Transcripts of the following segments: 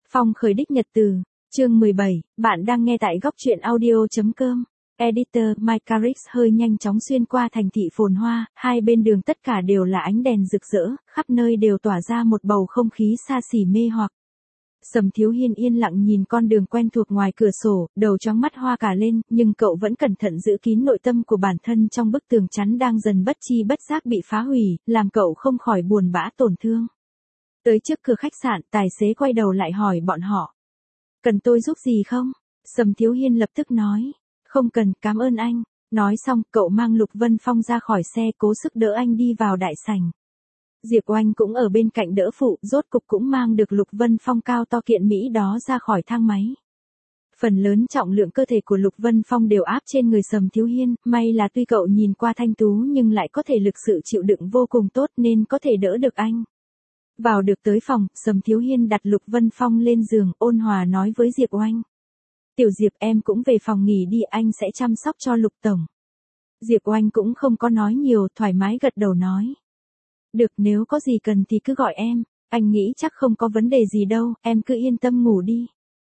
Phong khởi đích nhật từ, chương 17, bạn đang nghe tại góc truyện audio.com. Editor Mike Carrick hơi nhanh chóng xuyên qua thành thị phồn hoa, hai bên đường tất cả đều là ánh đèn rực rỡ, khắp nơi đều tỏa ra một bầu không khí xa xỉ mê hoặc. Sầm Thiếu Hiên yên lặng nhìn con đường quen thuộc ngoài cửa sổ, đầu chóng mắt hoa cả lên, nhưng cậu vẫn cẩn thận giữ kín nội tâm của bản thân trong bức tường chắn đang dần bất chi bất giác bị phá hủy, làm cậu không khỏi buồn bã tổn thương. Tới trước cửa khách sạn, tài xế quay đầu lại hỏi bọn họ. Cần tôi giúp gì không? Sầm Thiếu Hiên lập tức nói. Không cần, cảm ơn anh. Nói xong, cậu mang Lục Vân Phong ra khỏi xe cố sức đỡ anh đi vào đại sảnh. Diệp Oanh cũng ở bên cạnh đỡ phụ, rốt cục cũng mang được Lục Vân Phong cao to kiện Mỹ đó ra khỏi thang máy. Phần lớn trọng lượng cơ thể của Lục Vân Phong đều áp trên người Sầm Thiếu Hiên, may là tuy cậu nhìn qua thanh tú nhưng lại có thể lực sự chịu đựng vô cùng tốt nên có thể đỡ được anh. Vào được tới phòng, Sầm Thiếu Hiên đặt Lục Vân Phong lên giường, ôn hòa nói với Diệp Oanh. Tiểu Diệp em cũng về phòng nghỉ đi, anh sẽ chăm sóc cho Lục Tổng. Diệp Oanh cũng không có nói nhiều, thoải mái gật đầu nói. Được, nếu có gì cần thì cứ gọi em, anh nghĩ chắc không có vấn đề gì đâu, em cứ yên tâm ngủ đi.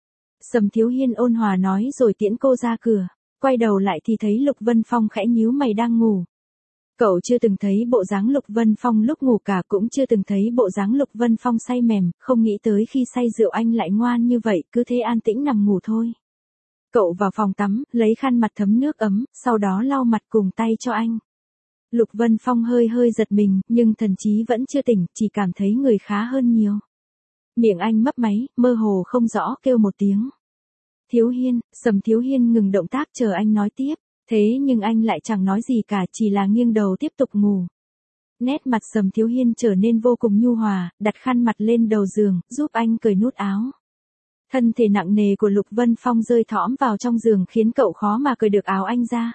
Sầm Thiếu Hiên ôn hòa nói rồi tiễn cô ra cửa, quay đầu lại thì thấy Lục Vân Phong khẽ nhíu mày đang ngủ. Cậu chưa từng thấy bộ dáng Lục Vân Phong lúc ngủ cả, cũng chưa từng thấy bộ dáng Lục Vân Phong say mềm, không nghĩ tới khi say rượu anh lại ngoan như vậy, cứ thế an tĩnh nằm ngủ thôi. Cậu vào phòng tắm, lấy khăn mặt thấm nước ấm, sau đó lau mặt cùng tay cho anh. Lục Vân Phong hơi giật mình, nhưng thần trí vẫn chưa tỉnh, chỉ cảm thấy người khá hơn nhiều. Miệng anh mấp máy, mơ hồ không rõ kêu một tiếng. Thiếu Hiên, Sầm Thiếu Hiên ngừng động tác chờ anh nói tiếp, thế nhưng anh lại chẳng nói gì cả, chỉ là nghiêng đầu tiếp tục ngủ. Nét mặt Sầm Thiếu Hiên trở nên vô cùng nhu hòa, đặt khăn mặt lên đầu giường, giúp anh cởi nút áo. Thân thể nặng nề của Lục Vân Phong rơi thõm vào trong giường khiến cậu khó mà cởi được áo anh ra.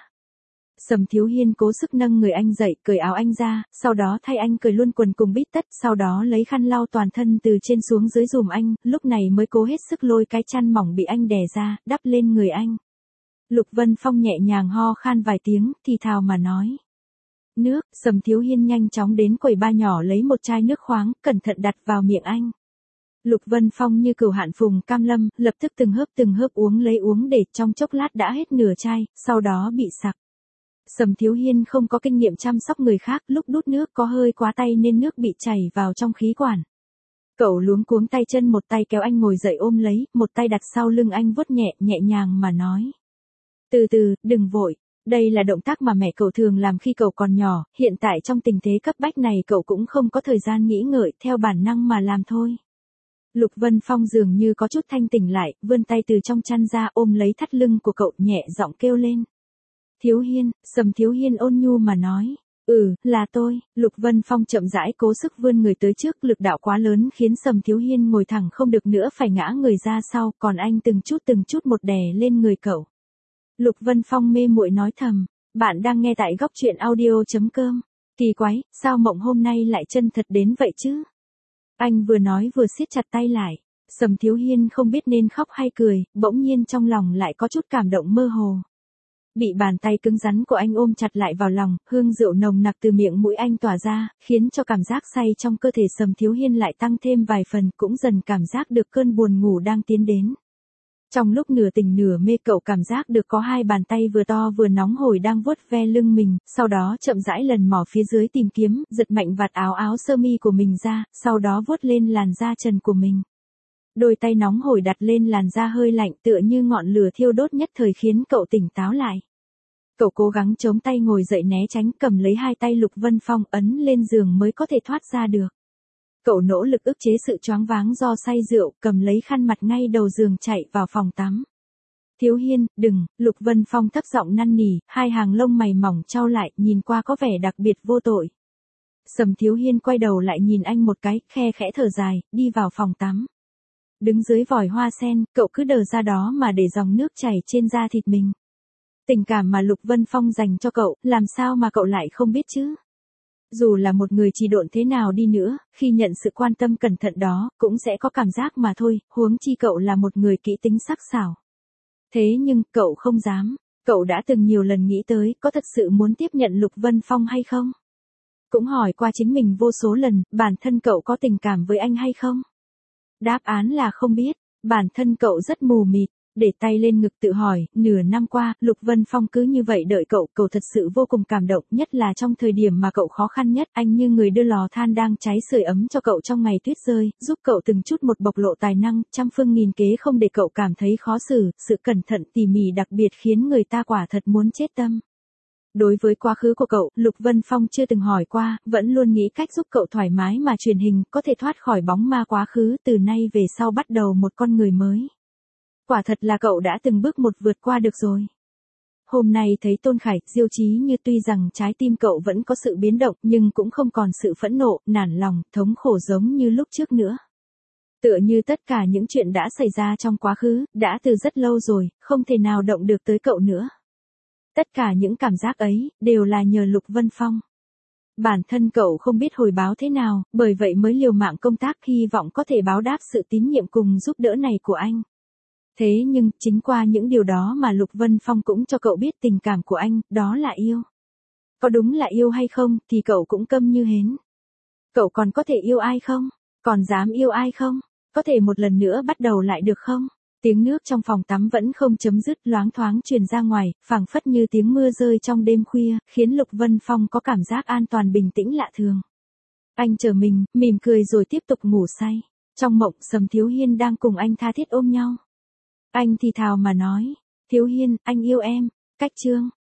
Sầm Thiếu Hiên cố sức nâng người anh dậy, cởi áo anh ra, sau đó thay anh cởi luôn quần cùng bít tất, sau đó lấy khăn lau toàn thân từ trên xuống dưới giùm anh, lúc này mới cố hết sức lôi cái chăn mỏng bị anh đè ra, đắp lên người anh. Lục Vân Phong nhẹ nhàng ho khan vài tiếng, thì thào mà nói. Nước, Sầm Thiếu Hiên nhanh chóng đến quầy bar nhỏ lấy một chai nước khoáng, cẩn thận đặt vào miệng anh. Lục Vân Phong như cừu hạn phùng cam lâm, lập tức từng hớp uống lấy uống để trong chốc lát đã hết nửa chai, sau đó bị sặc. Sầm Thiếu Hiên không có kinh nghiệm chăm sóc người khác, lúc đút nước có hơi quá tay nên nước bị chảy vào trong khí quản. Cậu luống cuống tay chân, một tay kéo anh ngồi dậy ôm lấy, một tay đặt sau lưng anh vuốt nhẹ nhàng mà nói. Từ từ, đừng vội, đây là động tác mà mẹ cậu thường làm khi cậu còn nhỏ, hiện tại trong tình thế cấp bách này cậu cũng không có thời gian nghĩ ngợi, theo bản năng mà làm thôi. Lục Vân Phong dường như có chút thanh tỉnh lại, vươn tay từ trong chăn ra ôm lấy thắt lưng của cậu, nhẹ giọng kêu lên. Thiếu Hiên, Sầm Thiếu Hiên ôn nhu mà nói. Là tôi. Lục Vân Phong chậm rãi cố sức vươn người tới trước, lực đạo quá lớn khiến Sầm Thiếu Hiên ngồi thẳng không được nữa, phải ngã người ra sau, còn anh từng chút một đè lên người cậu. Lục Vân Phong mê muội nói thầm, bạn đang nghe tại góc truyện audio.com. Kỳ quái, sao mộng hôm nay lại chân thật đến vậy chứ? Anh vừa nói vừa siết chặt tay lại. Sầm Thiếu Hiên không biết nên khóc hay cười, bỗng nhiên trong lòng lại có chút cảm động mơ hồ. Bị bàn tay cứng rắn của anh ôm chặt lại vào lòng, hương rượu nồng nặc từ miệng mũi anh tỏa ra, khiến cho cảm giác say trong cơ thể Sầm Thiếu Hiên lại tăng thêm vài phần, cũng dần cảm giác được cơn buồn ngủ đang tiến đến. Trong lúc nửa tỉnh nửa mê, cậu cảm giác được có hai bàn tay vừa to vừa nóng hổi đang vuốt ve lưng mình, sau đó chậm rãi lần mò phía dưới tìm kiếm, giật mạnh vạt áo sơ mi của mình ra, sau đó vuốt lên làn da trần của mình. Đôi tay nóng hổi đặt lên làn da hơi lạnh tựa như ngọn lửa thiêu đốt nhất thời khiến cậu tỉnh táo lại. Cậu cố gắng chống tay ngồi dậy né tránh, cầm lấy hai tay Lục Vân Phong ấn lên giường mới có thể thoát ra được. Cậu nỗ lực ức chế sự choáng váng do say rượu, cầm lấy khăn mặt ngay đầu giường chạy vào phòng tắm. Thiếu Hiên, đừng, Lục Vân Phong thấp giọng năn nỉ, hai hàng lông mày mỏng chau lại, nhìn qua có vẻ đặc biệt vô tội. Sầm Thiếu Hiên quay đầu lại nhìn anh một cái, khe khẽ thở dài, đi vào phòng tắm. Đứng dưới vòi hoa sen, cậu cứ đờ ra đó mà để dòng nước chảy trên da thịt mình. Tình cảm mà Lục Vân Phong dành cho cậu, làm sao mà cậu lại không biết chứ? Dù là một người trì độn thế nào đi nữa, khi nhận sự quan tâm cẩn thận đó, cũng sẽ có cảm giác mà thôi, huống chi cậu là một người kỹ tính sắc sảo. Thế nhưng, cậu không dám. Cậu đã từng nhiều lần nghĩ tới, có thật sự muốn tiếp nhận Lục Vân Phong hay không? Cũng hỏi qua chính mình vô số lần, bản thân cậu có tình cảm với anh hay không? Đáp án là không biết. Bản thân cậu rất mù mịt, để tay lên ngực tự hỏi, nửa năm qua, Lục Vân Phong cứ như vậy đợi cậu thật sự vô cùng cảm động, nhất là trong thời điểm mà cậu khó khăn nhất, anh như người đưa lò than đang cháy sưởi ấm cho cậu trong ngày tuyết rơi, giúp cậu từng chút một bộc lộ tài năng, trăm phương nghìn kế không để cậu cảm thấy khó xử, sự cẩn thận tỉ mỉ đặc biệt khiến người ta quả thật muốn chết tâm. Đối với quá khứ của cậu, Lục Vân Phong chưa từng hỏi qua, vẫn luôn nghĩ cách giúp cậu thoải mái mà truyền hình, có thể thoát khỏi bóng ma quá khứ, từ nay về sau bắt đầu một con người mới. Quả thật là cậu đã từng bước một vượt qua được rồi. Hôm nay thấy Tôn Khải, Diêu Chí Như tuy rằng trái tim cậu vẫn có sự biến động nhưng cũng không còn sự phẫn nộ, nản lòng, thống khổ giống như lúc trước nữa. Tựa như tất cả những chuyện đã xảy ra trong quá khứ, đã từ rất lâu rồi, không thể nào động được tới cậu nữa. Tất cả những cảm giác ấy, đều là nhờ Lục Vân Phong. Bản thân cậu không biết hồi báo thế nào, bởi vậy mới liều mạng công tác hy vọng có thể báo đáp sự tín nhiệm cùng giúp đỡ này của anh. Thế nhưng, chính qua những điều đó mà Lục Vân Phong cũng cho cậu biết tình cảm của anh, đó là yêu. Có đúng là yêu hay không, thì cậu cũng câm như hến. Cậu còn có thể yêu ai không? Còn dám yêu ai không? Có thể một lần nữa bắt đầu lại được không? Tiếng nước trong phòng tắm vẫn không chấm dứt loáng thoáng truyền ra ngoài, phảng phất như tiếng mưa rơi trong đêm khuya, khiến Lục Vân Phong có cảm giác an toàn bình tĩnh lạ thường. Anh chờ mình, mỉm cười rồi tiếp tục ngủ say. Trong mộng, Sầm Thiếu Hiên đang cùng anh tha thiết ôm nhau. Anh thì thào mà nói, Thiếu Hiên, anh yêu em. Cách chương